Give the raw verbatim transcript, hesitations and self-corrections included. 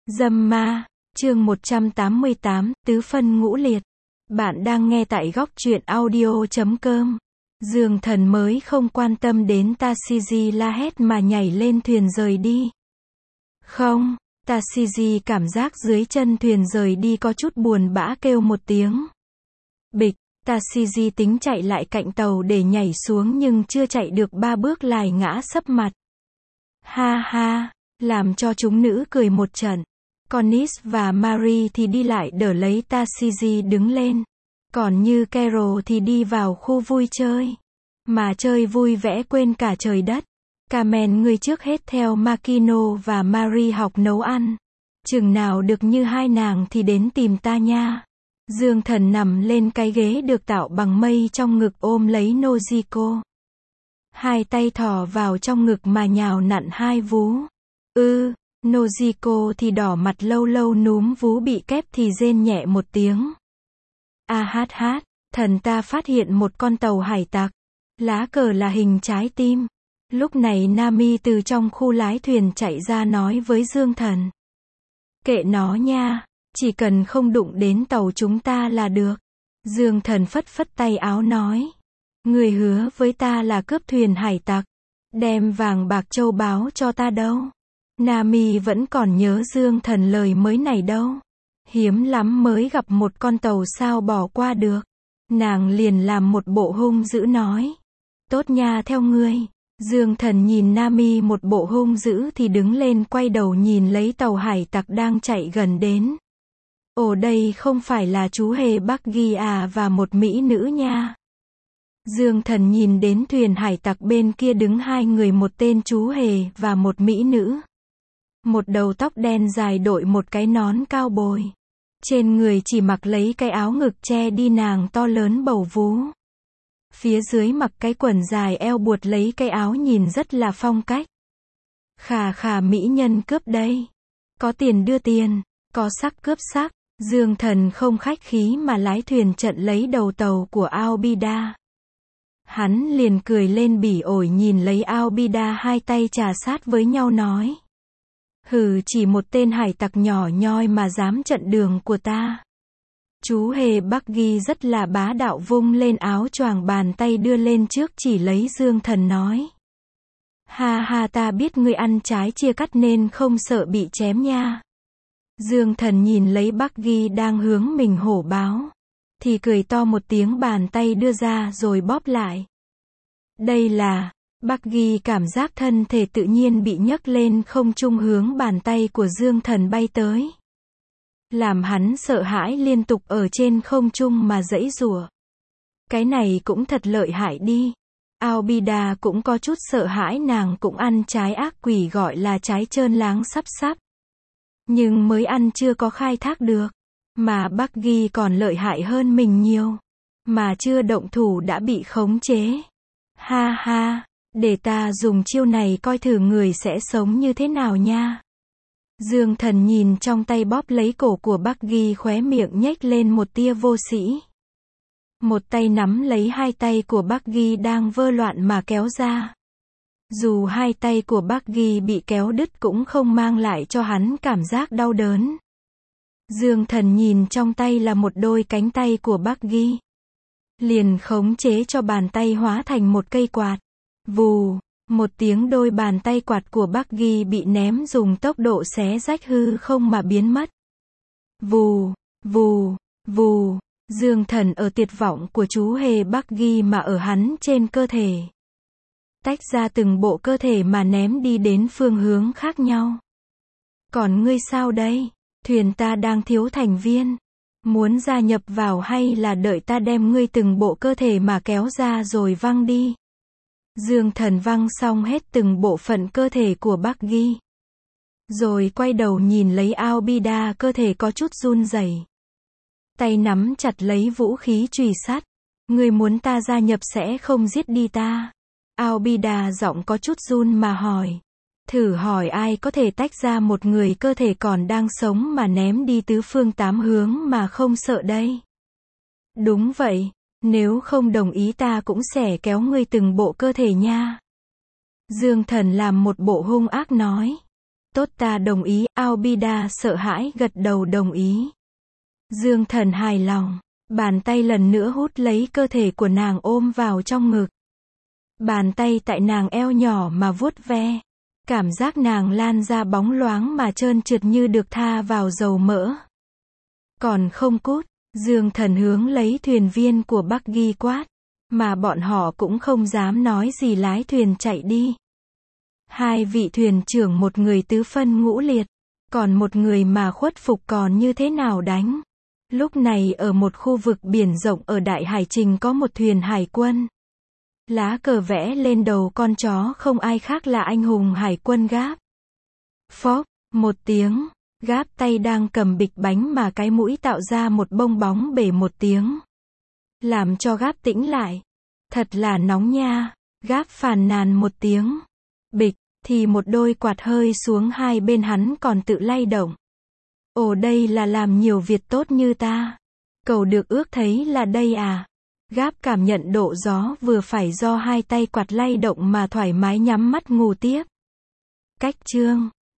Dâm ma, chương một trăm tám mươi tám, tứ phân ngũ liệt. Bạn đang nghe tại góc truyện audio chấm com. Dương Thần mới không quan tâm đến Tashiji la hét mà nhảy lên thuyền rời đi. Không, Tashiji cảm giác dưới chân thuyền rời đi có chút buồn bã kêu một tiếng. Bịch, Tashiji tính chạy lại cạnh tàu để nhảy xuống nhưng chưa chạy được ba bước lại ngã sấp mặt. Ha ha, làm cho chúng nữ cười một trận. Cornice và Marie thì đi lại đỡ lấy Tashiji đứng lên. Còn như Carol thì đi vào khu vui chơi. Mà chơi vui vẻ quên cả trời đất. Carmen ngươi trước hết theo Makino và Marie học nấu ăn. Chừng nào được như hai nàng thì đến tìm ta nha. Dương Thần nằm lên cái ghế được tạo bằng mây trong ngực ôm lấy Nojiko. Hai tay thò vào trong ngực mà nhào nặn hai vú. Ư, Nojiko thì đỏ mặt lâu lâu núm vú bị kép thì rên nhẹ một tiếng. A hát hát, thần ta phát hiện một con tàu hải tặc. Lá cờ là hình trái tim. Lúc này Nami từ trong khu lái thuyền chạy ra nói với Dương Thần. Kệ nó nha, chỉ cần không đụng đến tàu chúng ta là được. Dương Thần phất phất tay áo nói. Người hứa với ta là cướp thuyền hải tặc. Đem vàng bạc châu báu cho ta đâu. Nami vẫn còn nhớ Dương Thần lời mới này đâu. Hiếm lắm mới gặp một con tàu sao bỏ qua được. Nàng liền làm một bộ hung dữ nói. Tốt nha theo ngươi. Dương Thần nhìn Nami một bộ hung dữ thì đứng lên quay đầu nhìn lấy tàu hải tặc đang chạy gần đến. Ồ đây không phải là chú hề Buggy à và một mỹ nữ nha. Dương Thần nhìn đến thuyền hải tặc bên kia đứng hai người, một tên chú hề và một mỹ nữ. Một đầu tóc đen dài đội một cái nón cao bồi. Trên người chỉ mặc lấy cái áo ngực che đi nàng to lớn bầu vú. Phía dưới mặc cái quần dài eo buột lấy cái áo nhìn rất là phong cách. Khà khà mỹ nhân cướp đây. Có tiền đưa tiền, có sắc cướp sắc. Dương Thần không khách khí mà lái thuyền trận lấy đầu tàu của Aobida. Hắn liền cười lên bỉ ổi nhìn lấy Aobida hai tay trà sát với nhau nói. Hừ chỉ một tên hải tặc nhỏ nhoi mà dám trận đường của ta. Chú hề Buggy rất là bá đạo vung lên áo choàng bàn tay đưa lên trước chỉ lấy Dương Thần nói. Ha ha ta biết ngươi ăn trái chia cắt nên không sợ bị chém nha. Dương Thần nhìn lấy Buggy đang hướng mình hổ báo. Thì cười to một tiếng bàn tay đưa ra rồi bóp lại. Đây là... Buggy cảm giác thân thể tự nhiên bị nhấc lên không trung hướng bàn tay của Dương Thần bay tới. Làm hắn sợ hãi liên tục ở trên không trung mà giãy giụa. Cái này cũng thật lợi hại đi. Aobida cũng có chút sợ hãi, nàng cũng ăn trái ác quỷ gọi là trái trơn láng sắp sắp. Nhưng mới ăn chưa có khai thác được. Mà Buggy còn lợi hại hơn mình nhiều. Mà chưa động thủ đã bị khống chế. Ha ha. Để ta dùng chiêu này coi thử người sẽ sống như thế nào nha. Dương Thần nhìn trong tay bóp lấy cổ của Buggy khóe miệng nhếch lên một tia vô sĩ. Một tay nắm lấy hai tay của Buggy đang vơ loạn mà kéo ra. Dù hai tay của Buggy bị kéo đứt cũng không mang lại cho hắn cảm giác đau đớn. Dương Thần nhìn trong tay là một đôi cánh tay của Buggy. Liền khống chế cho bàn tay hóa thành một cây quạt. Vù, một tiếng đôi bàn tay quạt của Buggy bị ném dùng tốc độ xé rách hư không mà biến mất. Vù, vù, vù, Dương Thần ở tuyệt vọng của chú hề Buggy mà ở hắn trên cơ thể. Tách ra từng bộ cơ thể mà ném đi đến phương hướng khác nhau. Còn ngươi sao đây? Thuyền ta đang thiếu thành viên. Muốn gia nhập vào hay là đợi ta đem ngươi từng bộ cơ thể mà kéo ra rồi văng đi? Dương Thần văng xong hết từng bộ phận cơ thể của Buggy. Rồi quay đầu nhìn lấy Aobida cơ thể có chút run rẩy. Tay nắm chặt lấy vũ khí chùy sắt. Ngươi muốn ta gia nhập sẽ không giết đi ta. Aobida giọng có chút run mà hỏi. Thử hỏi ai có thể tách ra một người cơ thể còn đang sống mà ném đi tứ phương tám hướng mà không sợ đây? Đúng vậy. Nếu không đồng ý ta cũng sẽ kéo ngươi từng bộ cơ thể nha. Dương Thần làm một bộ hung ác nói. Tốt ta đồng ý, Albida sợ hãi gật đầu đồng ý. Dương Thần hài lòng, bàn tay lần nữa hút lấy cơ thể của nàng ôm vào trong ngực. Bàn tay tại nàng eo nhỏ mà vuốt ve. Cảm giác nàng lan ra bóng loáng mà trơn trượt như được tha vào dầu mỡ. Còn không cút, Dương Thần hướng lấy thuyền viên của Bucky quát. Mà bọn họ cũng không dám nói gì lái thuyền chạy đi. Hai vị thuyền trưởng, một người tứ phân ngũ liệt, còn một người mà khuất phục còn như thế nào đánh. Lúc này ở một khu vực biển rộng ở Đại Hải Trình có một thuyền hải quân. Lá cờ vẽ lên đầu con chó không ai khác là anh hùng hải quân Gáp. Phốc, một tiếng, Gáp tay đang cầm bịch bánh mà cái mũi tạo ra một bông bóng bể một tiếng. Làm cho Gáp tĩnh lại. Thật là nóng nha. Gáp phàn nàn một tiếng. Bịch, thì một đôi quạt hơi xuống hai bên hắn còn tự lay động. Ồ, đây là làm nhiều việc tốt như ta. Cầu được ước thấy là đây à. Gáp cảm nhận độ gió vừa phải do hai tay quạt lay động mà thoải mái nhắm mắt ngủ tiếp. Cách chương